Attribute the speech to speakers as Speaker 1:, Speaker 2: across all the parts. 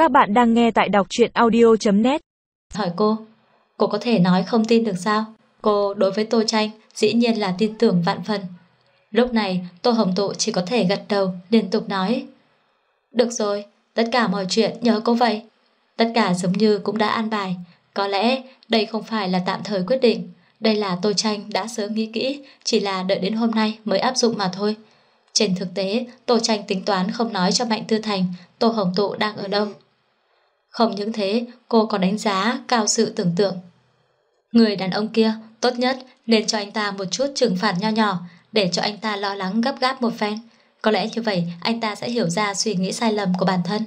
Speaker 1: Các bạn đang nghe tại đọc truyện audio.net.
Speaker 2: Hỏi cô có thể nói không tin được sao? Cô đối với Tô Tranh dĩ nhiên là tin tưởng vạn phần. Lúc này Tô Hồng Tụ chỉ có thể gật đầu liên tục nói: được rồi, tất cả mọi chuyện nhờ cô vậy. Tất cả giống như cũng đã an bài. Có lẽ đây không phải là tạm thời quyết định. Đây là Tô Tranh đã sớm nghĩ kỹ, chỉ là đợi đến hôm nay mới áp dụng mà thôi. Trên thực tế, Tô Tranh tính toán không nói cho Mạnh Tư Thành Tô Hồng Tụ đang ở đâu. Không những thế, cô còn đánh giá cao sự tưởng tượng. Người đàn ông kia tốt nhất nên cho anh ta một chút trừng phạt nho nhỏ, để cho anh ta lo lắng gấp gáp một phen. Có lẽ như vậy anh ta sẽ hiểu ra suy nghĩ sai lầm của bản thân.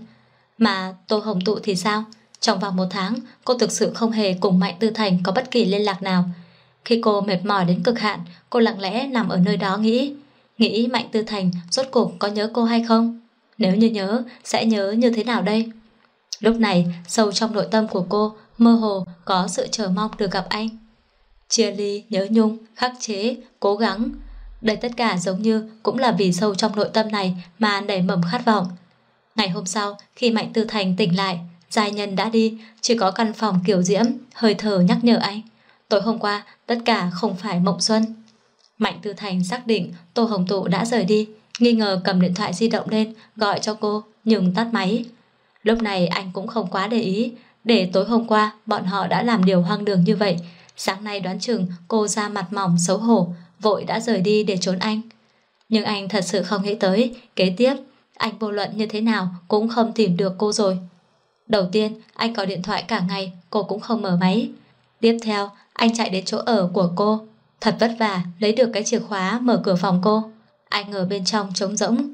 Speaker 2: Mà Tô Hồng Tụ thì sao? Trong vòng 1 tháng, cô thực sự không hề cùng Mạnh Tư Thành có bất kỳ liên lạc nào. Khi cô mệt mỏi đến cực hạn, cô lặng lẽ nằm ở nơi đó nghĩ Mạnh Tư Thành rốt cuộc có nhớ cô hay không? Nếu như nhớ, sẽ nhớ như thế nào đây? Lúc này, sâu trong nội tâm của cô mơ hồ có sự chờ mong được gặp anh. Chia ly, nhớ nhung, khắc chế, cố gắng. Đây tất cả giống như cũng là vì sâu trong nội tâm này mà nảy mầm khát vọng. Ngày hôm sau, khi Mạnh Tư Thành tỉnh lại, giai nhân đã đi, chỉ có căn phòng kiểu diễm, hơi thở nhắc nhở anh. Tối hôm qua, tất cả không phải mộng xuân. Mạnh Tư Thành xác định Tô Hồng Tụ đã rời đi, nghi ngờ cầm điện thoại di động lên gọi cho cô, nhưng tắt máy. Lúc này anh cũng không quá để ý, để tối hôm qua bọn họ đã làm điều hoang đường như vậy. Sáng nay đoán chừng cô ra mặt mỏng xấu hổ, vội đã rời đi để trốn anh. Nhưng anh thật sự không nghĩ tới, kế tiếp anh vô luận như thế nào cũng không tìm được cô rồi. Đầu tiên anh gọi điện thoại cả ngày, cô cũng không mở máy. Tiếp theo anh chạy đến chỗ ở của cô, thật vất vả lấy được cái chìa khóa mở cửa phòng cô. Anh ở bên trong trống rỗng,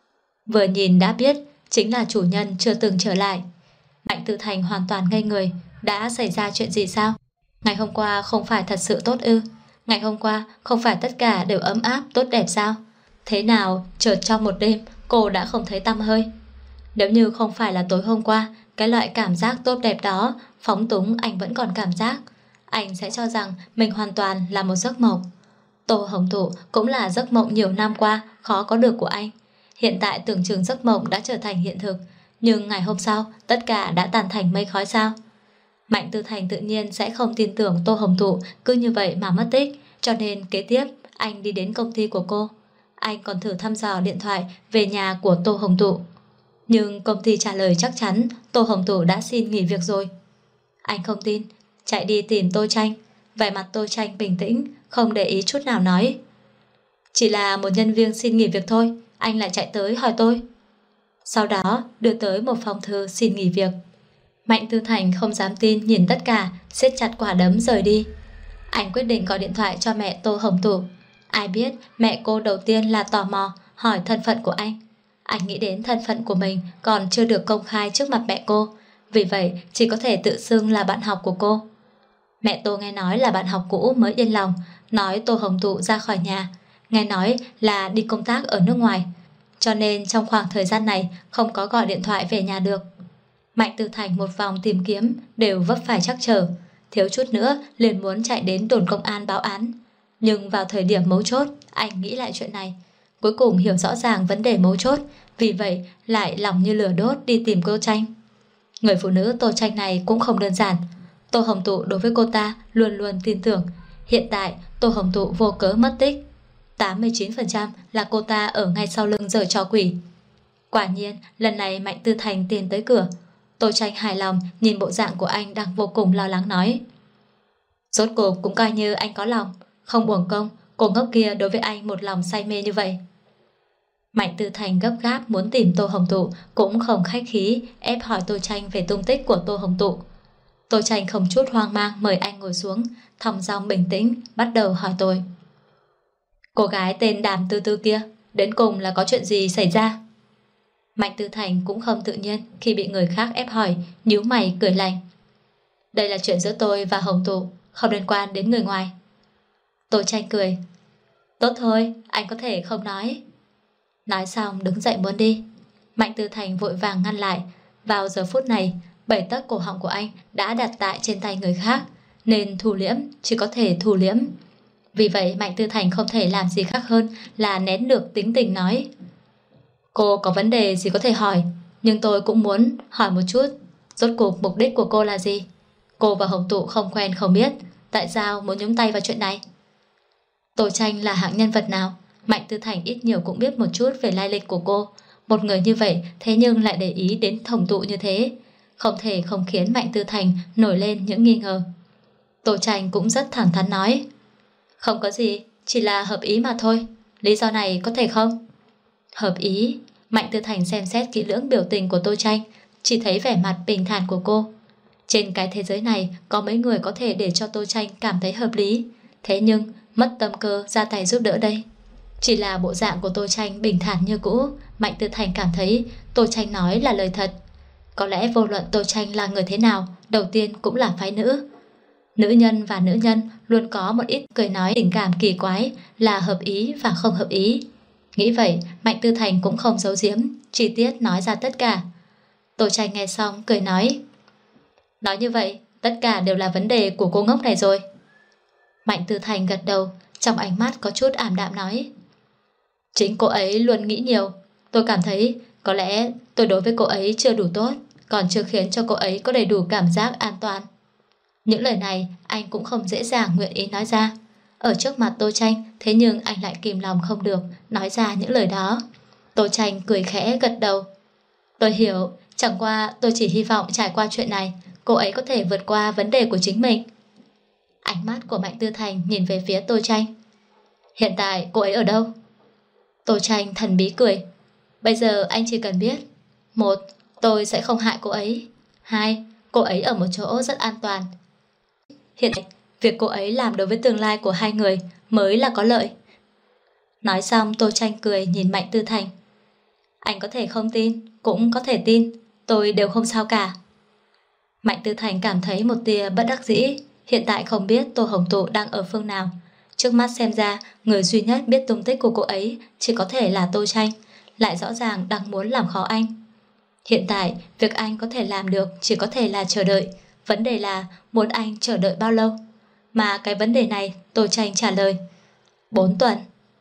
Speaker 2: vừa nhìn đã biết chính là chủ nhân chưa từng trở lại. Mạnh Tư Thành hoàn toàn ngây người. Đã xảy ra chuyện gì sao? Ngày hôm qua không phải thật sự tốt ư? Ngày hôm qua không phải tất cả đều ấm áp tốt đẹp sao? Thế nào chợt trong một đêm cô đã không thấy tăm hơi? Nếu như không phải là tối hôm qua, cái loại cảm giác tốt đẹp đó phóng túng anh vẫn còn cảm giác, anh sẽ cho rằng mình hoàn toàn là một giấc mộng. Tô Hồng Tụ cũng là giấc mộng nhiều năm qua khó có được của anh. Hiện tại tưởng chừng giấc mộng đã trở thành hiện thực, nhưng ngày hôm sau tất cả đã tan thành mây khói sao? Mạnh Tư Thành tự nhiên sẽ không tin tưởng Tô Hồng Tụ cứ như vậy mà mất tích, cho nên kế tiếp anh đi đến công ty của cô. Anh còn thử thăm dò điện thoại về nhà của Tô Hồng Tụ, nhưng công ty trả lời chắc chắn Tô Hồng Tụ đã xin nghỉ việc rồi. Anh không tin, chạy đi tìm Tô Tranh. Vẻ mặt Tô Tranh bình tĩnh, không để ý chút nào nói: chỉ là một nhân viên xin nghỉ việc thôi, anh lại chạy tới hỏi tôi. Sau đó đưa tới một phong thư xin nghỉ việc. Mạnh Tư Thành không dám tin nhìn tất cả, siết chặt quả đấm rời đi. Anh quyết định gọi điện thoại cho mẹ Tô Hồng Tụ. Ai biết mẹ cô đầu tiên là tò mò hỏi thân phận của anh. Anh nghĩ đến thân phận của mình còn chưa được công khai trước mặt mẹ cô, vì vậy chỉ có thể tự xưng là bạn học của cô. Mẹ Tô nghe nói là bạn học cũ mới yên lòng, nói Tô Hồng Tụ ra khỏi nhà, nghe nói là đi công tác ở nước ngoài, cho nên trong khoảng thời gian này không có gọi điện thoại về nhà được. Mạnh Tư Thành một vòng tìm kiếm đều vấp phải trắc trở, thiếu chút nữa liền muốn chạy đến đồn công an báo án. Nhưng vào thời điểm mấu chốt, anh nghĩ lại chuyện này, cuối cùng hiểu rõ ràng vấn đề mấu chốt, vì vậy lại lòng như lửa đốt đi tìm Tô Tranh. Người phụ nữ Tô Tranh này cũng không đơn giản. Tô Hồng Tụ đối với cô ta luôn luôn tin tưởng. Hiện tại Tô Hồng Tụ vô cớ mất tích, 89% là cô ta ở ngay sau lưng giở trò quỷ. Quả nhiên lần này Mạnh Tư Thành tìm tới cửa. Tô Tranh hài lòng nhìn bộ dạng của anh đang vô cùng lo lắng nói: rốt cuộc cũng coi như anh có lòng, không uổng công cô ngốc kia đối với anh một lòng say mê như vậy. Mạnh Tư Thành gấp gáp muốn tìm Tô Hồng Tụ, cũng không khách khí ép hỏi Tô Tranh về tung tích của Tô Hồng Tụ. Tô Tranh không chút hoang mang mời anh ngồi xuống, thong dong bình tĩnh bắt đầu hỏi tôi: cô gái tên Đàm Tư Tư kia đến cùng là có chuyện gì xảy ra? Mạnh Tư Thành cũng không tự nhiên khi bị người khác ép hỏi, nhíu mày cười lạnh: đây là chuyện giữa tôi và Hồng Tụ, không liên quan đến người ngoài. Tô Tranh cười: tốt thôi, anh có thể không nói. Nói xong đứng dậy muốn đi. Mạnh Tư Thành vội vàng ngăn lại. Vào giờ phút này 7 tấc cổ họng của anh đã đặt tại trên tay người khác, nên thu liễm chỉ có thể thu liễm. Vì vậy Mạnh Tư Thành không thể làm gì khác hơn là nén được tính tình nói: cô có vấn đề gì có thể hỏi, Nhưng tôi cũng muốn hỏi một chút, rốt cuộc mục đích của cô là gì? Cô và Hồng Tụ không quen không biết, tại sao muốn nhúng tay vào chuyện này? Tô Tranh là hạng nhân vật nào? Mạnh Tư Thành ít nhiều cũng biết một chút về lai lịch của cô. Một người như vậy thế nhưng lại để ý đến Hồng Tụ như thế, không thể không khiến Mạnh Tư Thành nổi lên những nghi ngờ. Tô Tranh cũng rất thẳng thắn nói, không có gì, chỉ là hợp ý mà thôi. Lý do này có thể không? Hợp ý? Mạnh Tư Thành xem xét kỹ lưỡng biểu tình của Tô Tranh, chỉ thấy vẻ mặt bình thản của cô. Trên cái thế giới này có mấy người có thể để cho Tô Tranh cảm thấy hợp lý, thế nhưng mất tâm cơ ra tay giúp đỡ đây. Chỉ là bộ dạng của Tô Tranh bình thản như cũ, Mạnh Tư Thành cảm thấy Tô Tranh nói là lời thật. Có lẽ vô luận Tô Tranh là người thế nào, đầu tiên cũng là phái nữ. Nữ nhân và nữ nhân luôn có một ít cười nói tình cảm kỳ quái, là hợp ý và không hợp ý. Nghĩ vậy, Mạnh Tư Thành cũng không giấu giếm, chi tiết nói ra tất cả. Tô Tranh nghe xong cười nói như vậy, tất cả đều là vấn đề của cô ngốc này rồi. Mạnh Tư Thành gật đầu, trong ánh mắt có chút ảm đạm nói, chính cô ấy luôn nghĩ nhiều. Tôi cảm thấy có lẽ tôi đối với cô ấy chưa đủ tốt, còn chưa khiến cho cô ấy có đầy đủ cảm giác an toàn. Những lời này anh cũng không dễ dàng nguyện ý nói ra. Ở trước mặt Tô Tranh, thế nhưng anh lại kìm lòng không được nói ra những lời đó. Tô Tranh cười khẽ gật đầu. Tôi hiểu, chẳng qua tôi chỉ hy vọng trải qua chuyện này, cô ấy có thể vượt qua vấn đề của chính mình. Ánh mắt của Mạnh Tư Thành nhìn về phía Tô Tranh. Hiện tại cô ấy ở đâu? Tô Tranh thần bí cười. Bây giờ anh chỉ cần biết, một, tôi sẽ không hại cô ấy. Hai, cô ấy ở một chỗ rất an toàn. Hiện tại, việc cô ấy làm đối với tương lai của hai người mới là có lợi. Nói xong Tô Tranh cười nhìn Mạnh Tư Thành. Anh có thể không tin, cũng có thể tin, tôi đều không sao cả. Mạnh Tư Thành cảm thấy một tia bất đắc dĩ. Hiện tại không biết Tô Hồng Tụ đang ở phương nào. Trước mắt xem ra, người duy nhất biết tung tích của cô ấy chỉ có thể là Tô Tranh, lại rõ ràng đang muốn làm khó anh. Hiện tại, việc anh có thể làm được chỉ có thể là chờ đợi. Vấn đề là muốn anh chờ đợi bao lâu? Mà cái vấn đề này Tô Tranh trả lời 4 tuần.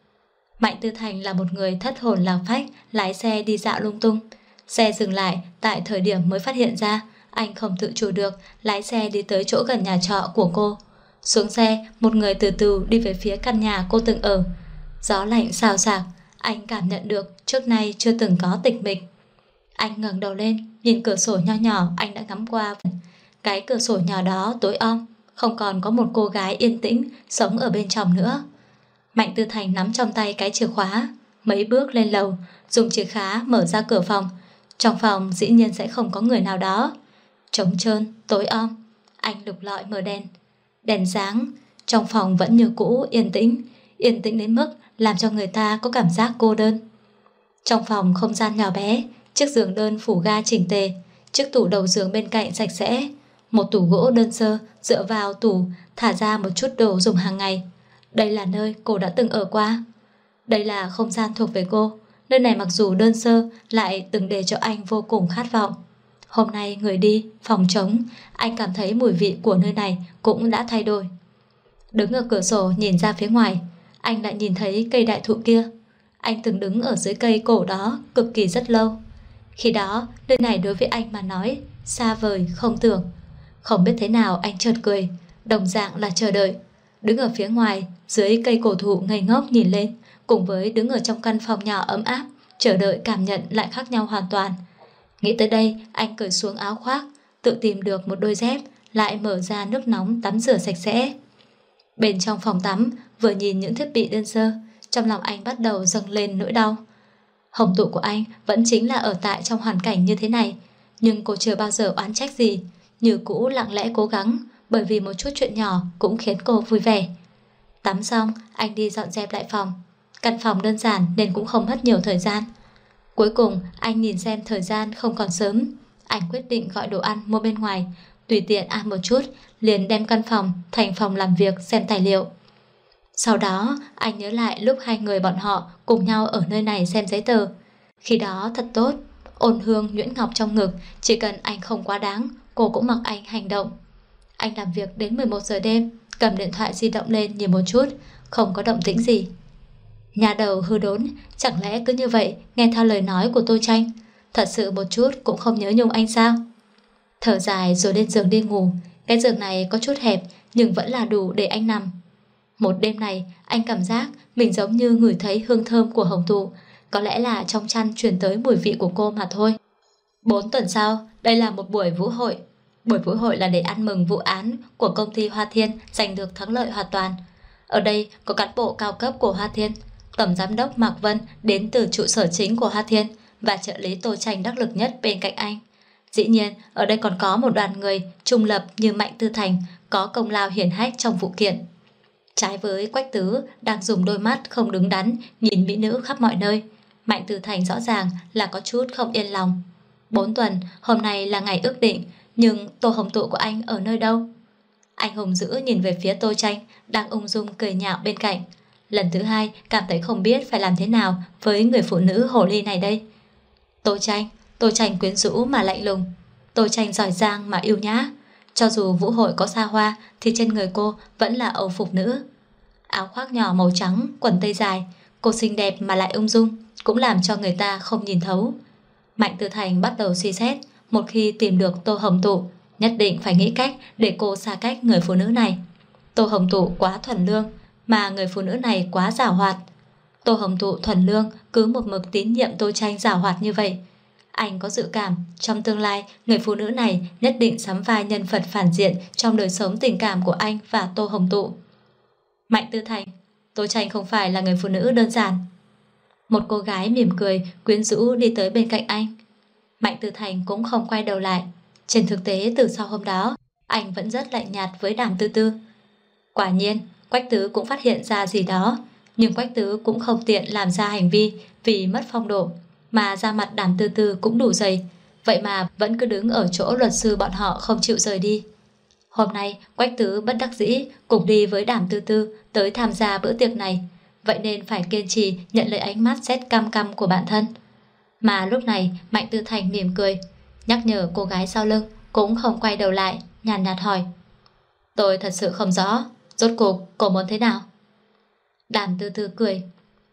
Speaker 2: Mạnh Tư Thành là một người thất hồn lạc phách, lái xe đi dạo lung tung. Xe dừng lại tại thời điểm mới phát hiện ra, anh không tự chủ được, lái xe đi tới chỗ gần nhà trọ của cô. Xuống xe, một người từ từ đi về phía căn nhà cô từng ở. Gió lạnh xào xạc, anh cảm nhận được trước nay chưa từng có tịch mịch. Anh ngẩng đầu lên, nhìn cửa sổ nho nhỏ anh đã ngắm qua. Cái cửa sổ nhỏ đó tối om, không còn có một cô gái yên tĩnh sống ở bên trong nữa. Mạnh Tư Thành nắm trong tay cái chìa khóa, mấy bước lên lầu, dùng chìa khóa mở ra cửa phòng. Trong phòng dĩ nhiên sẽ không có người nào đó. Trống trơn, tối om. Anh lục lọi mở đèn. Đèn sáng, trong phòng vẫn như cũ yên tĩnh đến mức làm cho người ta có cảm giác cô đơn. Trong phòng không gian nhỏ bé, chiếc giường đơn phủ ga chỉnh tề, chiếc tủ đầu giường bên cạnh sạch sẽ, một tủ gỗ đơn sơ dựa vào tủ thả ra một chút đồ dùng hàng ngày. Đây là nơi cô đã từng ở qua. Đây là không gian thuộc về cô. Nơi này mặc dù đơn sơ lại từng để cho anh vô cùng khát vọng. Hôm nay người đi, phòng trống, anh cảm thấy mùi vị của nơi này cũng đã thay đổi. Đứng ở cửa sổ nhìn ra phía ngoài, anh lại nhìn thấy cây đại thụ kia. Anh từng đứng ở dưới cây cổ đó cực kỳ rất lâu. Khi đó, nơi này đối với anh mà nói xa vời không tưởng. Không biết thế nào anh chợt cười, đồng dạng là chờ đợi. Đứng ở phía ngoài, dưới cây cổ thụ ngây ngốc nhìn lên, cùng với đứng ở trong căn phòng nhỏ ấm áp, chờ đợi cảm nhận lại khác nhau hoàn toàn. Nghĩ tới đây, anh cởi xuống áo khoác, tự tìm được một đôi dép, lại mở ra nước nóng tắm rửa sạch sẽ. Bên trong phòng tắm, vừa nhìn những thiết bị đơn sơ, trong lòng anh bắt đầu dâng lên nỗi đau. Hồng Tụ của anh vẫn chính là ở tại trong hoàn cảnh như thế này, nhưng cô chưa bao giờ oán trách gì, như cũ lặng lẽ cố gắng, bởi vì một chút chuyện nhỏ cũng khiến cô vui vẻ. Tắm xong, anh đi dọn dẹp lại phòng. Căn phòng đơn giản nên cũng không mất nhiều thời gian. Cuối cùng, anh nhìn xem thời gian không còn sớm. Anh quyết định gọi đồ ăn mua bên ngoài, tùy tiện ăn một chút, liền đem căn phòng thành phòng làm việc xem tài liệu. Sau đó, anh nhớ lại lúc hai người bọn họ cùng nhau ở nơi này xem giấy tờ. Khi đó thật tốt, ôn hương nhuyễn ngọc trong ngực, chỉ cần anh không quá đáng, cô cũng mặc anh hành động. Anh làm việc đến 11 giờ đêm, cầm điện thoại di động lên nhìn một chút, không có động tĩnh gì. Nhà đầu hư đốn, chẳng lẽ cứ như vậy nghe theo lời nói của Tô Tranh. thật sự một chút cũng không nhớ nhung anh sao? Thở dài rồi lên giường đi ngủ. Cái giường này có chút hẹp nhưng vẫn là đủ để anh nằm. Một đêm này anh cảm giác mình giống như ngửi thấy hương thơm của hồng thụ. Có lẽ là trong chăn truyền tới mùi vị của cô mà thôi. 4 tuần sau, đây là một buổi vũ hội. Buổi vũ hội là để ăn mừng vụ án của công ty Hoa Thiên giành được thắng lợi hoàn toàn. Ở đây có cán bộ cao cấp của Hoa Thiên, tổng giám đốc Mạc Vân đến từ trụ sở chính của Hoa Thiên và trợ lý Tô Tranh đắc lực nhất bên cạnh anh. Dĩ nhiên, ở đây còn có một đoàn người trung lập như Mạnh Tư Thành có công lao hiển hách trong vụ kiện. Trái với Quách Tứ đang dùng đôi mắt không đứng đắn nhìn mỹ nữ khắp mọi nơi, Mạnh Tư Thành rõ ràng là có chút không yên lòng. 4 tuần, hôm nay là ngày ước định, nhưng Tô Hồng Tụ của anh ở nơi đâu? Anh hùng dữ nhìn về phía Tô Tranh đang ung dung cười nhạo bên cạnh. Lần thứ hai cảm thấy không biết phải làm thế nào với người phụ nữ hồ ly này đây. Tô Tranh quyến rũ mà lạnh lùng, Tô Tranh giỏi giang mà yêu nhã. Cho dù vũ hội có xa hoa thì trên người cô vẫn là âu phục nữ. Áo khoác nhỏ màu trắng, quần tây dài, cô xinh đẹp mà lại ung dung, cũng làm cho người ta không nhìn thấu. Mạnh Tư Thành bắt đầu suy xét, một khi tìm được Tô Hồng Tụ, nhất định phải nghĩ cách để cô xa cách người phụ nữ này. Tô Hồng Tụ quá thuần lương, mà người phụ nữ này quá giảo hoạt. Tô Hồng Tụ thuần lương cứ một mực tín nhiệm Tô Tranh giảo hoạt như vậy. Anh có dự cảm trong tương lai người phụ nữ này nhất định sắm vai nhân vật phản diện trong đời sống tình cảm của anh và Tô Hồng Tụ. Mạnh Tư Thành, Tô Tranh không phải là người phụ nữ đơn giản. Một cô gái mỉm cười quyến rũ đi tới bên cạnh anh. Mạnh Tư Thành cũng không quay đầu lại. Trên thực tế từ sau hôm đó anh vẫn rất lạnh nhạt với Đàm Tư Tư. Quả nhiên Quách Tứ cũng phát hiện ra gì đó, nhưng Quách Tứ cũng không tiện làm ra hành vi vì mất phong độ, mà da mặt Đàm Tư Tư cũng đủ dày, vậy mà vẫn cứ đứng ở chỗ luật sư bọn họ không chịu rời đi. Hôm nay Quách Tứ bất đắc dĩ cùng đi với Đàm Tư Tư tới tham gia bữa tiệc này, vậy nên phải kiên trì nhận lấy ánh mắt xét căm căm của bạn thân. Mà lúc này Mạnh Tư Thành mỉm cười, nhắc nhở cô gái sau lưng cũng không quay đầu lại, nhàn nhạt hỏi: Tôi thật sự không rõ, rốt cuộc cô muốn thế nào? Đàm Tư Tư cười: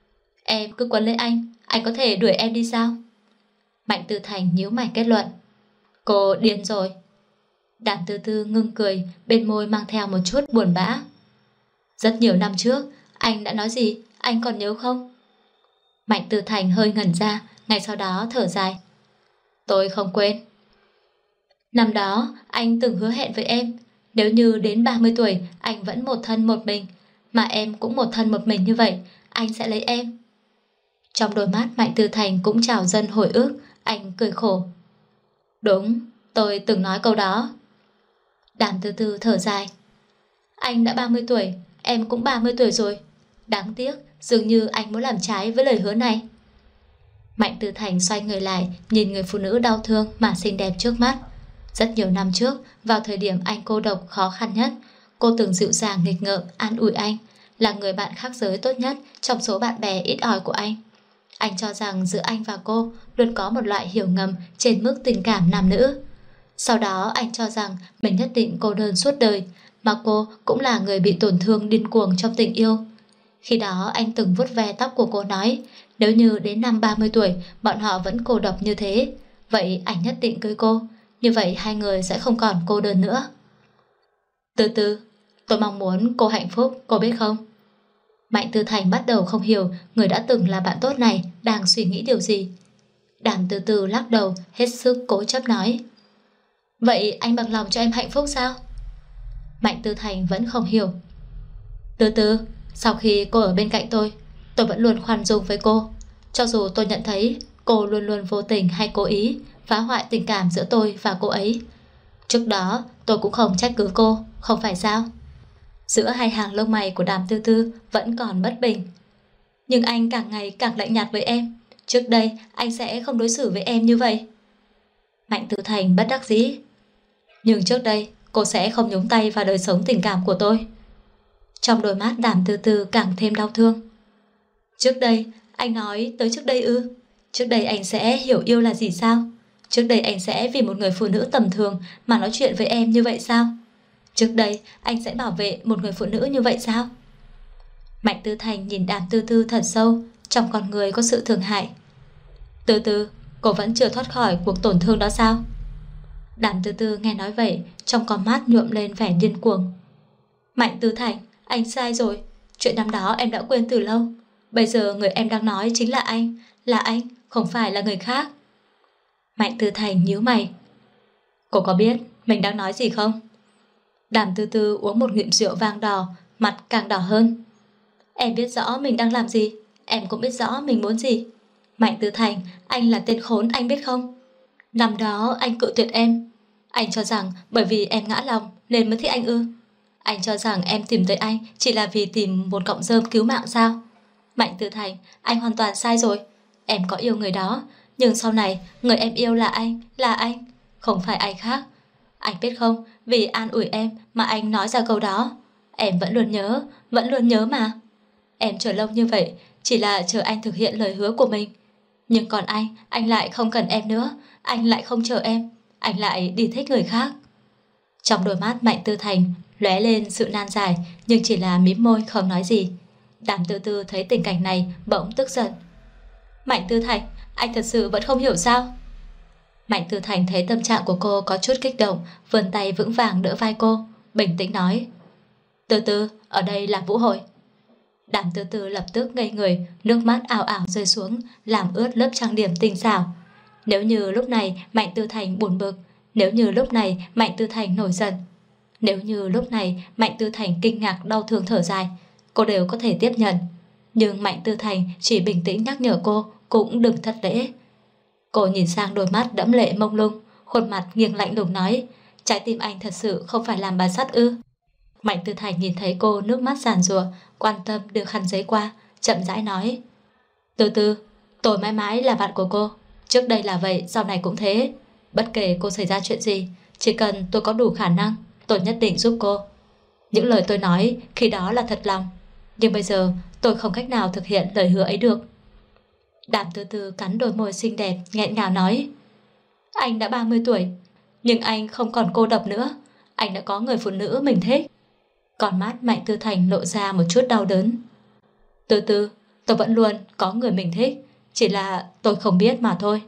Speaker 2: Em cứ quấn lấy anh có thể đuổi em đi sao? Mạnh Tư Thành nhíu mày kết luận: Cô điên rồi. Đàm Tư Tư ngưng cười, bên môi mang theo một chút buồn bã. Rất nhiều năm trước anh đã nói gì, anh còn nhớ không? Mạnh Tư Thành hơi ngẩn ra, ngay sau đó thở dài: Tôi không quên. Năm đó anh từng hứa hẹn với em, nếu như đến 30 tuổi anh vẫn một thân một mình, mà em cũng một thân một mình như vậy, anh sẽ lấy em. Trong đôi mắt Mạnh Tư Thành cũng trào dâng hồi ức, anh cười khổ: Đúng, tôi từng nói câu đó. Đàm Tư Tư thở dài: Anh đã 30 tuổi, em cũng 30 tuổi rồi. Đáng tiếc, dường như anh muốn làm trái với lời hứa này. Mạnh Tư Thành xoay người lại, nhìn người phụ nữ đau thương mà xinh đẹp trước mắt. Rất nhiều năm trước, vào thời điểm anh cô độc khó khăn nhất, cô từng dịu dàng nghịch ngợm an ủi anh, là người bạn khác giới tốt nhất trong số bạn bè ít ỏi của anh. Anh cho rằng giữa anh và cô luôn có một loại hiểu ngầm trên mức tình cảm nam nữ. Sau đó anh cho rằng mình nhất định cô đơn suốt đời, mà cô cũng là người bị tổn thương điên cuồng trong tình yêu. Khi đó anh từng vuốt ve tóc của cô nói, nếu như đến năm 30 tuổi bọn họ vẫn cô độc như thế, vậy anh nhất định cưới cô, như vậy hai người sẽ không còn cô đơn nữa. Từ từ, tôi mong muốn cô hạnh phúc, cô biết không? Mạnh Tư Thành bắt đầu không hiểu người đã từng là bạn tốt này đang suy nghĩ điều gì. Đàm Từ Từ lắc đầu, hết sức cố chấp nói: Vậy anh bằng lòng cho em hạnh phúc sao? Mạnh Tư Thành vẫn không hiểu. Từ từ, sau khi cô ở bên cạnh tôi vẫn luôn khoan dung với cô. Cho dù tôi nhận thấy cô luôn luôn vô tình hay cố ý phá hoại tình cảm giữa tôi và cô ấy, trước đó tôi cũng không trách cứ cô, không phải sao? Giữa hai hàng lông mày của Đàm Tư Tư vẫn còn bất bình. Nhưng anh càng ngày càng lạnh nhạt với em. Trước đây anh sẽ không đối xử với em như vậy. Mạnh Tư Thành bất đắc dĩ: Nhưng trước đây cô sẽ không nhúng tay vào đời sống tình cảm của tôi. Trong đôi mắt Đàm Tư Tư càng thêm đau thương. Trước đây, anh nói tới trước đây ư? Trước đây anh sẽ hiểu yêu là gì sao? Trước đây anh sẽ vì một người phụ nữ tầm thường mà nói chuyện với em như vậy sao? Trước đây anh sẽ bảo vệ một người phụ nữ như vậy sao? Mạnh Tư Thành nhìn Đàm Tư Tư thật sâu, trong con người có sự thương hại. Từ từ, Cô vẫn chưa thoát khỏi cuộc tổn thương đó sao? Đàm Tư Tư nghe nói vậy, trong con mắt nhuộm lên vẻ điên cuồng. Mạnh Tư Thành, anh sai rồi. Chuyện năm đó em đã quên từ lâu. Bây giờ người em đang nói chính là anh, không phải là người khác. Mạnh Tư Thành nhíu mày. Cô có biết mình đang nói gì không? Đàm Tư Tư uống một ngụm rượu vang đỏ, mặt càng đỏ hơn. Em biết rõ mình đang làm gì, em cũng biết rõ mình muốn gì. Mạnh Tư Thành, anh là tên khốn, anh biết không? Năm đó anh cự tuyệt em. Anh cho rằng bởi vì em ngã lòng nên mới thích anh ư? Anh cho rằng em tìm tới anh chỉ là vì tìm một cọng rơm cứu mạng sao? Mạnh Tư Thành, anh hoàn toàn sai rồi. Em có yêu người đó, nhưng sau này người em yêu là anh, không phải ai khác. Anh biết không, vì an ủi em mà anh nói ra câu đó. Em vẫn luôn nhớ mà. Em chờ lâu như vậy chỉ là chờ anh thực hiện lời hứa của mình. Nhưng còn anh lại không cần em nữa. Anh lại không chờ em, anh lại đi thích người khác. Trong đôi mắt Mạnh Tư Thành lóe lên sự nan giải, nhưng chỉ là mím môi không nói gì. Đàm Tư Tư thấy tình cảnh này bỗng tức giận. Mạnh Tư Thành, anh thật sự vẫn không hiểu sao? Mạnh Tư Thành thấy tâm trạng của cô có chút kích động, vươn tay vững vàng đỡ vai cô, bình tĩnh nói. Tư Tư, ở đây là vũ hội. Đàm Tư Tư lập tức ngây người, nước mắt ào ào rơi xuống, làm ướt lớp trang điểm tinh xảo. Nếu như lúc này Mạnh Tư Thành buồn bực, nếu như lúc này Mạnh Tư Thành nổi giận, nếu như lúc này Mạnh Tư Thành kinh ngạc đau thương thở dài, cô đều có thể tiếp nhận. Nhưng Mạnh Tư Thành chỉ bình tĩnh nhắc nhở cô cũng đừng thất lễ. Cô nhìn sang đôi mắt đẫm lệ mông lung, khuôn mặt nghiêng lạnh lùng nói, trái tim anh thật sự không phải làm bàn sắt ư? Mạnh Tư Thành nhìn thấy cô nước mắt giàn giụa, quan tâm đưa khăn giấy qua, chậm rãi nói. Tư Tư, tôi mãi mãi là bạn của cô. Trước đây là vậy, sau này cũng thế. Bất kể cô xảy ra chuyện gì, chỉ cần tôi có đủ khả năng, tôi nhất định giúp cô. Những lời tôi nói khi đó là thật lòng, nhưng bây giờ tôi không cách nào thực hiện lời hứa ấy được. Đàm Tư Tư cắn đôi môi xinh đẹp, nghẹn ngào nói. Anh đã 30 tuổi, nhưng anh không còn cô độc nữa. Anh đã có người phụ nữ mình thích. Con mắt Mạnh Tư Thành lộ ra một chút đau đớn. Tư Tư, tôi vẫn luôn có người mình thích, chỉ là tôi không biết mà thôi.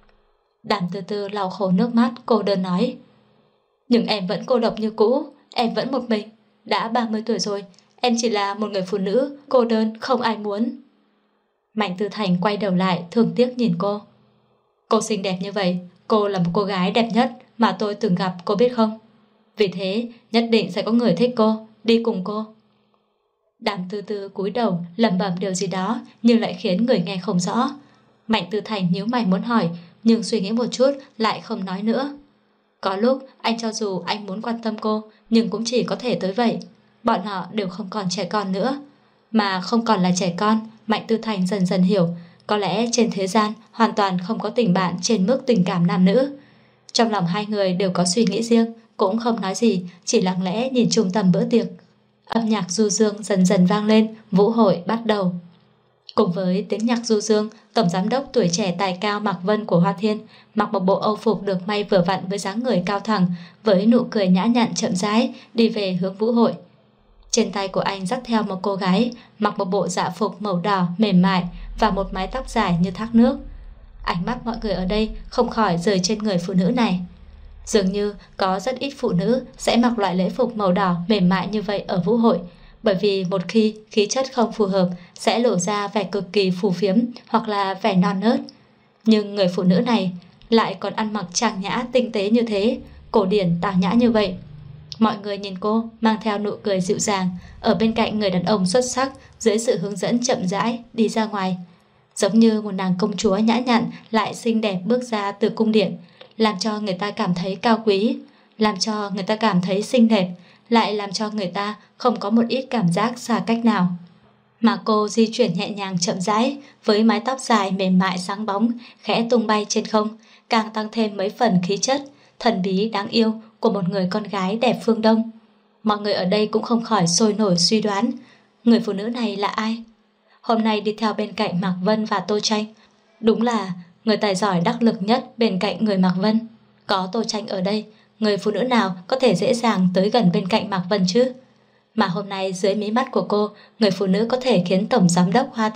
Speaker 2: Đàm Tư Tư lau khô nước mắt, cô đơn nói. Nhưng em vẫn cô độc như cũ, em vẫn một mình. Đã 30 tuổi rồi, em chỉ là một người phụ nữ cô đơn không ai muốn. Mạnh Tư Thành quay đầu lại thương tiếc nhìn cô. Cô xinh đẹp như vậy, cô là một cô gái đẹp nhất mà tôi từng gặp, cô biết không? Vì thế nhất định sẽ có người thích cô, đi cùng cô. Đàm Tư Tư cúi đầu lẩm bẩm điều gì đó, nhưng lại khiến người nghe không rõ. Mạnh Tư Thành nhíu mày muốn hỏi, nhưng suy nghĩ một chút lại không nói nữa. Có lúc anh cho dù anh muốn quan tâm cô, nhưng cũng chỉ có thể tới vậy. Bọn họ đều không còn trẻ con nữa. Mà không còn là trẻ con, Mạnh Tư Thành dần dần hiểu, có lẽ trên thế gian hoàn toàn không có tình bạn trên mức tình cảm nam nữ. Trong lòng hai người đều có suy nghĩ riêng, cũng không nói gì, chỉ lặng lẽ nhìn trung tâm bữa tiệc. Âm nhạc du dương dần dần vang lên, vũ hội bắt đầu. Cùng với tiếng nhạc du dương, tổng giám đốc tuổi trẻ tài cao Mạc Vân của Hoa Thiên mặc một bộ âu phục được may vừa vặn với dáng người cao thẳng, với nụ cười nhã nhặn chậm rãi đi về hướng vũ hội. Trên tay của anh dắt theo một cô gái mặc một bộ dạ phục màu đỏ mềm mại và một mái tóc dài như thác nước. Ánh mắt mọi người ở đây không khỏi rơi trên người phụ nữ này. Dường như có rất ít phụ nữ sẽ mặc loại lễ phục màu đỏ mềm mại như vậy ở vũ hội, bởi vì một khi khí chất không phù hợp sẽ lộ ra vẻ cực kỳ phù phiếm hoặc là vẻ non nớt. Nhưng người phụ nữ này lại còn ăn mặc trang nhã tinh tế như thế, cổ điển tao nhã như vậy. Mọi người nhìn cô mang theo nụ cười dịu dàng, ở bên cạnh người đàn ông xuất sắc, dưới sự hướng dẫn chậm rãi đi ra ngoài. Giống như một nàng công chúa nhã nhặn lại xinh đẹp bước ra từ cung điện, làm cho người ta cảm thấy cao quý, làm cho người ta cảm thấy xinh đẹp, lại làm cho người ta không có một ít cảm giác xa cách nào. Mà cô di chuyển nhẹ nhàng chậm rãi, với mái tóc dài mềm mại sáng bóng khẽ tung bay trên không, càng tăng thêm mấy phần khí chất thần bí đáng yêu của một người con gái đẹp phương Đông. Mọi người ở đây cũng không khỏi sôi nổi suy đoán, người phụ nữ này là ai? Hôm nay đi theo bên cạnh Mạc Vân và Tô Tranh, đúng là người tài giỏi đắc lực nhất bên cạnh người Mạc Vân. Có Tô Tranh ở đây, người phụ nữ nào có thể dễ dàng tới gần bên cạnh Mạc Vân chứ? Mà hôm nay dưới mí mắt của cô, người phụ nữ có thể khiến Tổng Giám đốc Hoa Thiên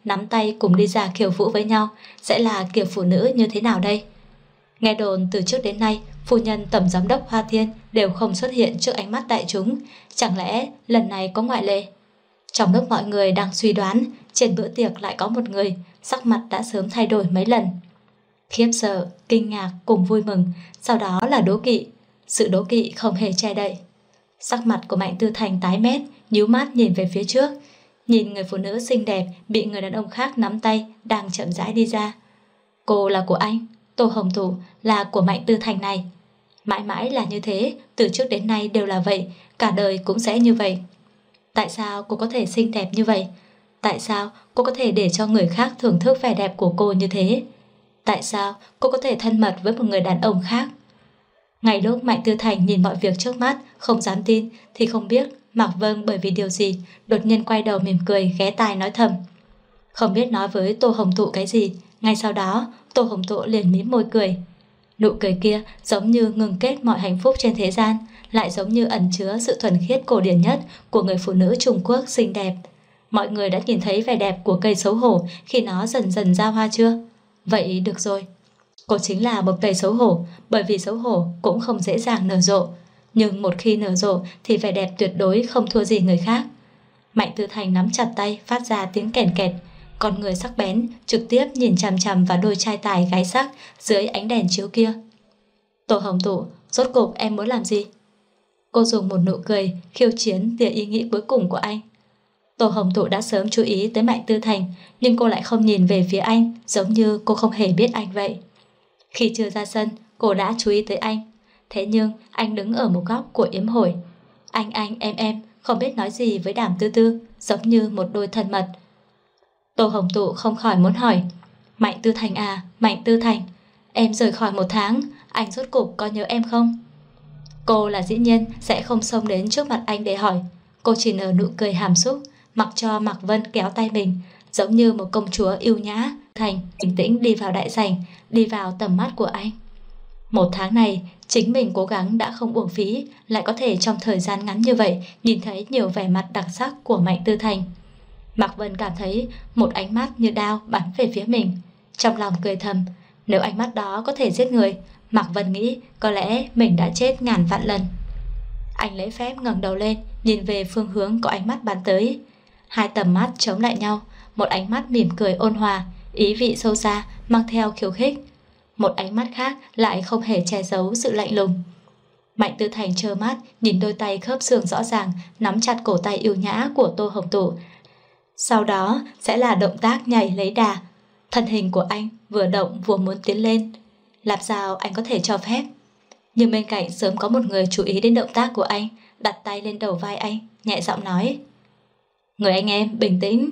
Speaker 2: nắm tay cùng đi ra khiêu vũ với nhau sẽ là kiểu phụ nữ như thế nào đây? Nghe đồn từ trước đến nay, phu nhân tổng giám đốc Hoa Thiên đều không xuất hiện trước ánh mắt đại chúng, chẳng lẽ lần này có ngoại lệ? Trong lúc mọi người đang suy đoán, trên bữa tiệc lại có một người, sắc mặt đã sớm thay đổi mấy lần. Khiếp sợ, kinh ngạc cùng vui mừng, sau đó là đố kỵ. Sự đố kỵ không hề che đậy. Sắc mặt của Mạnh Tư Thành tái mét, nhíu mắt nhìn về phía trước, nhìn người phụ nữ xinh đẹp bị người đàn ông khác nắm tay đang chậm rãi đi ra. Cô là của anh, Tô Hồng Thụ là của Mạnh Tư Thành này. Mãi mãi là như thế, từ trước đến nay đều là vậy, cả đời cũng sẽ như vậy. Tại sao cô có thể xinh đẹp như vậy? Tại sao cô có thể để cho người khác thưởng thức vẻ đẹp của cô như thế? Tại sao cô có thể thân mật với một người đàn ông khác? Ngay lúc Mạnh Tư Thành nhìn mọi việc trước mắt, không dám tin, thì không biết Mạc Vân bởi vì điều gì đột nhiên quay đầu mỉm cười ghé tai nói thầm. Không biết nói với Tô Hồng Thụ cái gì, ngay sau đó Tô Hồng Thụ liền mím môi cười. Nụ cười kia giống như ngừng kết mọi hạnh phúc trên thế gian, lại giống như ẩn chứa sự thuần khiết cổ điển nhất của người phụ nữ Trung Quốc xinh đẹp. Mọi người đã nhìn thấy vẻ đẹp của cây xấu hổ khi nó dần dần ra hoa chưa? Vậy được rồi. Cô chính là một cây xấu hổ, bởi vì xấu hổ cũng không dễ dàng nở rộ. Nhưng một khi nở rộ thì vẻ đẹp tuyệt đối không thua gì người khác. Mạnh Tư Thành nắm chặt tay phát ra tiếng kèn kẹt. Con người sắc bén trực tiếp nhìn chằm chằm vào đôi trai tài gái sắc dưới ánh đèn chiếu kia. Tô Hồng Thụ, rốt cuộc em muốn làm gì? Cô dùng một nụ cười khiêu chiến tia ý nghĩ cuối cùng của anh. Tô Hồng Thụ đã sớm chú ý tới Mạnh Tư Thành, nhưng cô lại không nhìn về phía anh, giống như cô không hề biết anh vậy. Khi chưa ra sân, cô đã chú ý tới anh. Thế nhưng anh đứng ở một góc của yếm hội. Anh em không biết nói gì với Đàm Tư Tư, giống như một đôi thân mật. Tô Hồng Thụ không khỏi muốn hỏi, Mạnh Tư Thành à, Mạnh Tư Thành, em rời khỏi 1 tháng, anh rốt cuộc có nhớ em không? Cô là dĩ nhiên sẽ không xông đến trước mặt anh để hỏi. Cô chỉ nở nụ cười hàm xúc, mặc cho Mạc Vân kéo tay mình, giống như một công chúa yêu nhã. Thành bình tĩnh đi vào đại sảnh, đi vào tầm mắt của anh. 1 tháng này, chính mình cố gắng đã không uổng phí, lại có thể trong thời gian ngắn như vậy nhìn thấy nhiều vẻ mặt đặc sắc của Mạnh Tư Thành. Mạc Vân cảm thấy một ánh mắt như đao bắn về phía mình, trong lòng cười thầm, nếu ánh mắt đó có thể giết người, Mạc Vân nghĩ có lẽ mình đã chết ngàn vạn lần. Anh lấy phép ngẩng đầu lên, nhìn về phương hướng có ánh mắt bắn tới. Hai tầm mắt chống lại nhau, một ánh mắt mỉm cười ôn hòa, ý vị sâu xa, mang theo khiêu khích. Một ánh mắt khác lại không hề che giấu sự lạnh lùng. Mạnh Tư Thành trơ mắt nhìn đôi tay khớp xương rõ ràng nắm chặt cổ tay yêu nhã của Tô Hồng Thụ. Sau đó sẽ là động tác nhảy lấy đà. Thân hình của anh vừa động vừa muốn tiến lên. Làm sao anh có thể cho phép? Nhưng bên cạnh sớm có một người chú ý đến động tác của anh, đặt tay lên đầu vai anh, nhẹ giọng nói, người anh em bình tĩnh,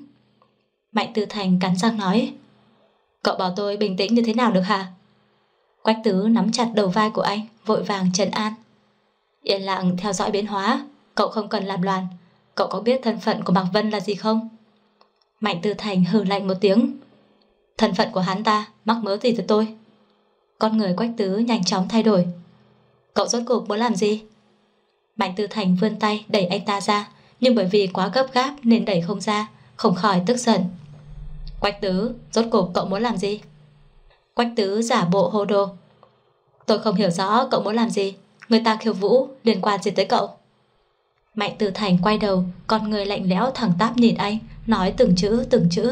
Speaker 2: Mạnh Tư Thành cắn răng nói, cậu bảo tôi bình tĩnh như thế nào được hả? Quách Tứ nắm chặt đầu vai của anh, vội vàng trấn an, yên lặng theo dõi biến hóa, cậu không cần làm loạn. Cậu có biết thân phận của Mạc Vân là gì không? Mạnh Tư Thành hừ lạnh một tiếng, thân phận của hắn ta mắc mớ gì tới tôi? Con người Quách Tứ nhanh chóng thay đổi, cậu rốt cuộc muốn làm gì? Mạnh Tư Thành vươn tay đẩy anh ta ra, nhưng bởi vì quá gấp gáp nên đẩy không ra, không khỏi tức giận. Quách Tứ, rốt cuộc cậu muốn làm gì? Quách Tứ giả bộ hồ đồ, tôi không hiểu rõ cậu muốn làm gì, người ta khiêu vũ liên quan gì tới cậu? Mạnh Tư Thành quay đầu, con người lạnh lẽo thẳng tắp nhìn anh, nói từng chữ.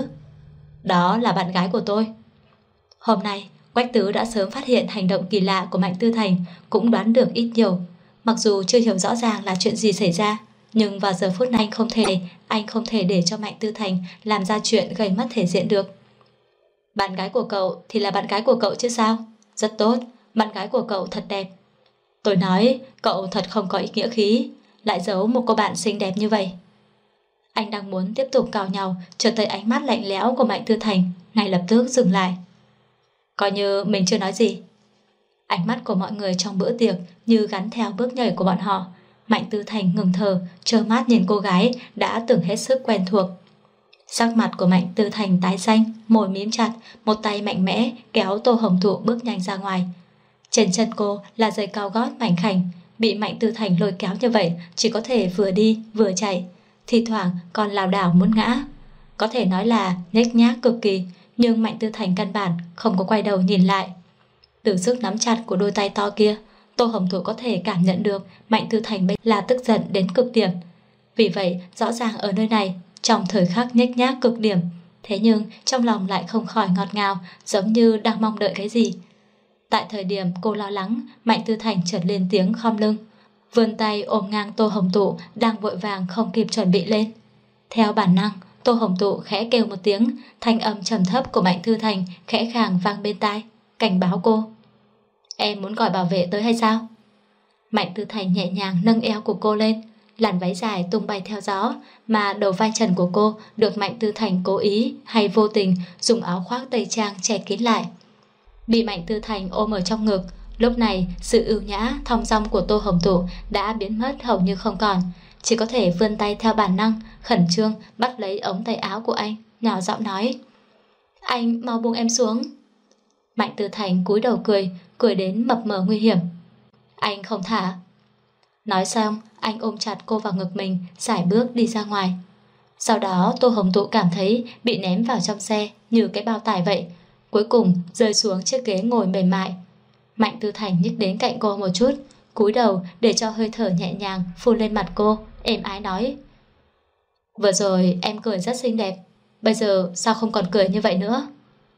Speaker 2: Đó là bạn gái của tôi. Hôm nay Quách Tứ đã sớm phát hiện hành động kỳ lạ của Mạnh Tư Thành, cũng đoán được ít nhiều. Mặc dù chưa hiểu rõ ràng là chuyện gì xảy ra, nhưng vào giờ phút này anh không thể để cho Mạnh Tư Thành làm ra chuyện gây mất thể diện được. Bạn gái của cậu thì là bạn gái của cậu chứ sao? Rất tốt, bạn gái của cậu thật đẹp. Tôi nói cậu thật không có ý nghĩa khí, lại giấu một cô bạn xinh đẹp như vậy. Anh đang muốn tiếp tục cào nhàu, chợt thấy ánh mắt lạnh lẽo của Mạnh Tư Thành, ngay lập tức dừng lại. Coi như mình chưa nói gì. Ánh mắt của mọi người trong bữa tiệc như gắn theo bước nhảy của bọn họ. Mạnh Tư Thành ngừng thở, trơ mắt nhìn cô gái đã từng hết sức quen thuộc. Sắc mặt của Mạnh Tư Thành tái xanh, môi mím chặt, một tay mạnh mẽ kéo Tô Hồng Thụ bước nhanh ra ngoài. Trên chân cô là giày cao gót mảnh khảnh, bị Mạnh Tư Thành lôi kéo như vậy chỉ có thể vừa đi vừa chạy, thi thoảng còn lảo đảo muốn ngã. có thể nói là nhếch nhác cực kỳ, nhưng Mạnh Tư Thành căn bản không có quay đầu nhìn lại. Từ sức nắm chặt của đôi tay to kia, Tô Hồng Thụ có thể cảm nhận được Mạnh Tư Thành bây là tức giận đến cực điểm. Vì vậy, rõ ràng ở nơi này, trong thời khắc nhếch nhác cực điểm, thế nhưng trong lòng lại không khỏi ngọt ngào, giống như đang mong đợi cái gì. Tại thời điểm cô lo lắng, Mạnh Tư Thành chợt lên tiếng khom lưng, vươn tay ôm ngang Tô Hồng Tụ đang vội vàng không kịp chuẩn bị lên. Theo bản năng, Tô Hồng Tụ khẽ kêu một tiếng, thanh âm trầm thấp của Mạnh Tư Thành khẽ khàng vang bên tai, cảnh báo cô. Em muốn gọi bảo vệ tới hay sao? Mạnh Tư Thành nhẹ nhàng nâng eo của cô lên, làn váy dài tung bay theo gió, mà đầu vai trần của cô được Mạnh Tư Thành cố ý hay vô tình dùng áo khoác tây trang che kín lại. Bị Mạnh Tư Thành ôm ở trong ngực, lúc này sự ưu nhã thong dong của Tô Hồng Tụ đã biến mất hầu như không còn, chỉ có thể vươn tay theo bản năng, khẩn trương bắt lấy ống tay áo của anh, nhỏ giọng nói: Anh mau buông em xuống. Mạnh Tư Thành cúi đầu cười đến mập mờ nguy hiểm. Anh không thả. Nói xong, anh ôm chặt cô vào ngực mình, sải bước đi ra ngoài. Sau đó Tô Hồng Tụ cảm thấy bị ném vào trong xe như cái bao tải vậy, cuối cùng rơi xuống chiếc ghế ngồi mềm mại. Mạnh Tư Thành nhích đến cạnh cô một chút, cúi đầu để cho hơi thở nhẹ nhàng phun lên mặt cô, êm ái nói: Vừa rồi em cười rất xinh đẹp, bây giờ sao không còn cười như vậy nữa?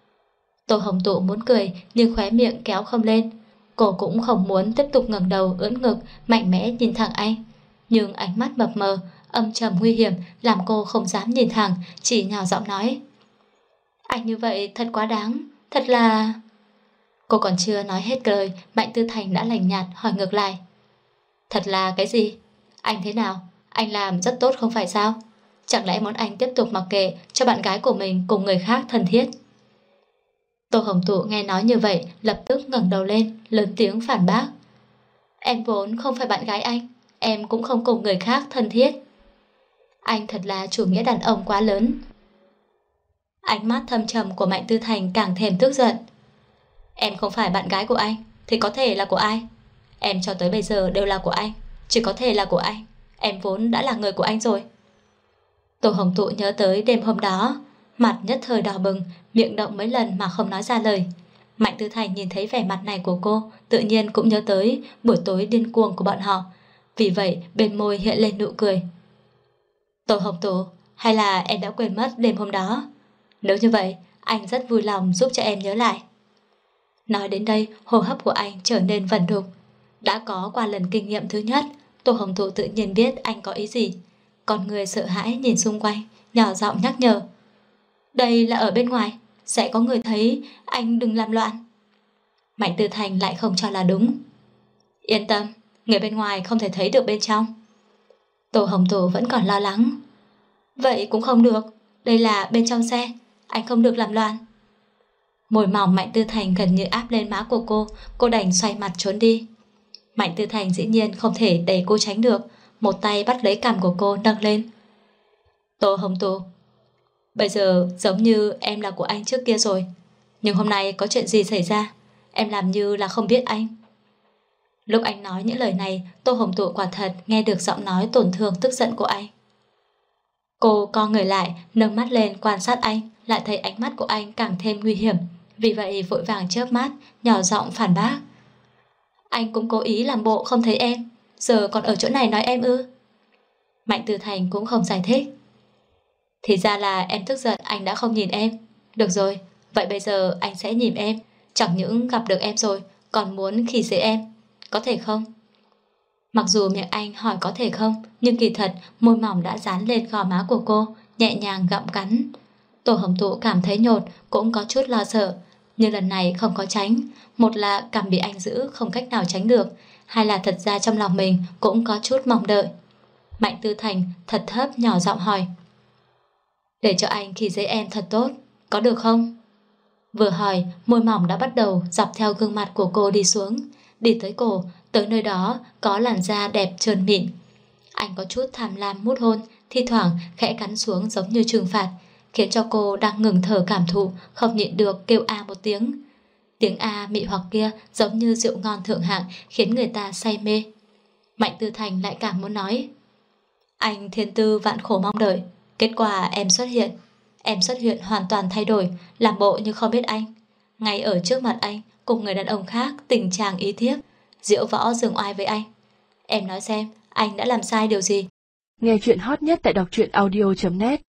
Speaker 2: Tô Hồng Tụ muốn cười nhưng khóe miệng kéo không lên. Cô cũng không muốn tiếp tục ngẩng đầu ưỡn ngực mạnh mẽ nhìn thẳng anh, nhưng ánh mắt mập mờ âm trầm nguy hiểm làm cô không dám nhìn thẳng, chỉ nhỏ giọng nói: Anh như vậy thật quá đáng, thật là... Cô còn chưa nói hết lời, Mạnh Tư Thành đã lạnh nhạt hỏi ngược lại: Thật là cái gì? Anh thế nào? Anh làm rất tốt không phải sao? Chẳng lẽ muốn anh tiếp tục mặc kệ cho bạn gái của mình cùng người khác thân thiết? Tô Hồng Tụ nghe nói như vậy, lập tức ngẩng đầu lên, lớn tiếng phản bác: Em vốn không phải bạn gái anh, em cũng không cùng người khác thân thiết. Anh thật là chủ nghĩa đàn ông quá lớn. Ánh mắt thâm trầm của Mạnh Tư Thành càng thêm tức giận. Em không phải bạn gái của anh thì có thể là của ai? Em cho tới bây giờ đều là của anh, chỉ có thể là của anh. Em vốn đã là người của anh rồi. Tô Hồng Tụ nhớ tới đêm hôm đó, mặt nhất thời đỏ bừng, miệng động mấy lần mà không nói ra lời. Mạnh Tư Thành nhìn thấy vẻ mặt này của cô, tự nhiên cũng nhớ tới buổi tối điên cuồng của bọn họ. Vì vậy bên môi hiện lên nụ cười. Tô Hồng Tụ, hay là em đã quên mất đêm hôm đó? Nếu như vậy, anh rất vui lòng giúp cho em nhớ lại. Nói đến đây, hô hấp của anh trở nên vẩn đục. Đã có qua lần kinh nghiệm thứ nhất, Tô Hồng Tụ tự nhiên biết anh có ý gì. Con người sợ hãi nhìn xung quanh, nhỏ giọng nhắc nhở: Đây là ở bên ngoài, sẽ có người thấy, anh đừng làm loạn. Mạnh Tư Thành lại không cho là đúng. Yên tâm, người bên ngoài không thể thấy được bên trong. Tô Hồng Tụ vẫn còn lo lắng. Vậy cũng không được, đây là bên trong xe, anh không được làm loạn. Môi mỏng Mạnh Tư Thành gần như áp lên má của cô đành xoay mặt trốn đi. Mạnh Tư Thành dĩ nhiên không thể đẩy cô tránh được, một tay bắt lấy cằm của cô nâng lên. Tô Hồng Tụ, bây giờ giống như em là của anh trước kia rồi, nhưng hôm nay có chuyện gì xảy ra, em làm như là không biết anh. Lúc anh nói những lời này, Tô Hồng Tụ quả thật nghe được giọng nói tổn thương tức giận của anh. Cô co người lại, nâng mắt lên quan sát anh, lại thấy ánh mắt của anh càng thêm nguy hiểm, vì vậy vội vàng chớp mắt, nhỏ giọng phản bác: Anh cũng cố ý làm bộ không thấy em, giờ còn ở chỗ này nói em ư? Mạnh Tư Thành cũng không giải thích. Thì ra là em tức giận anh đã không nhìn em. Được rồi, vậy bây giờ anh sẽ nhìn em, chẳng những gặp được em rồi, còn muốn khi dễ em, có thể không? Mặc dù miệng anh hỏi có thể không, nhưng kỳ thật môi mỏng đã dán lên gò má của cô, nhẹ nhàng gặm cắn. Tô Hồng Tụ cảm thấy nhột, cũng có chút lo sợ, nhưng lần này không có tránh. Một là cằm bị anh giữ không cách nào tránh được, hai là thật ra trong lòng mình cũng có chút mong đợi. Mạnh Tư Thành thật thấp nhỏ giọng hỏi: Để cho anh khi dễ em thật tốt, có được không? Vừa hỏi, môi mỏng đã bắt đầu dọc theo gương mặt của cô đi xuống, đi tới cổ, tới nơi đó có làn da đẹp trơn mịn. Anh có chút tham lam mút hôn, thi thoảng khẽ cắn xuống giống như trừng phạt, khiến cho cô đang ngừng thở cảm thụ, không nhịn được kêu a một tiếng. Tiếng a mị hoặc kia giống như rượu ngon thượng hạng, khiến người ta say mê. Mạnh Tư Thành lại càng muốn nói: Anh thiên tư vạn khổ mong đợi, kết quả em xuất hiện. Em xuất hiện hoàn toàn thay đổi, làm bộ như không biết anh. Ngay ở trước mặt anh, cùng người đàn ông khác tình chàng ý thiếp, diễu võ dương oai với anh. Em nói xem, anh đã làm sai điều gì?
Speaker 1: Nghe chuyện hot nhất tại đọc truyện audio.net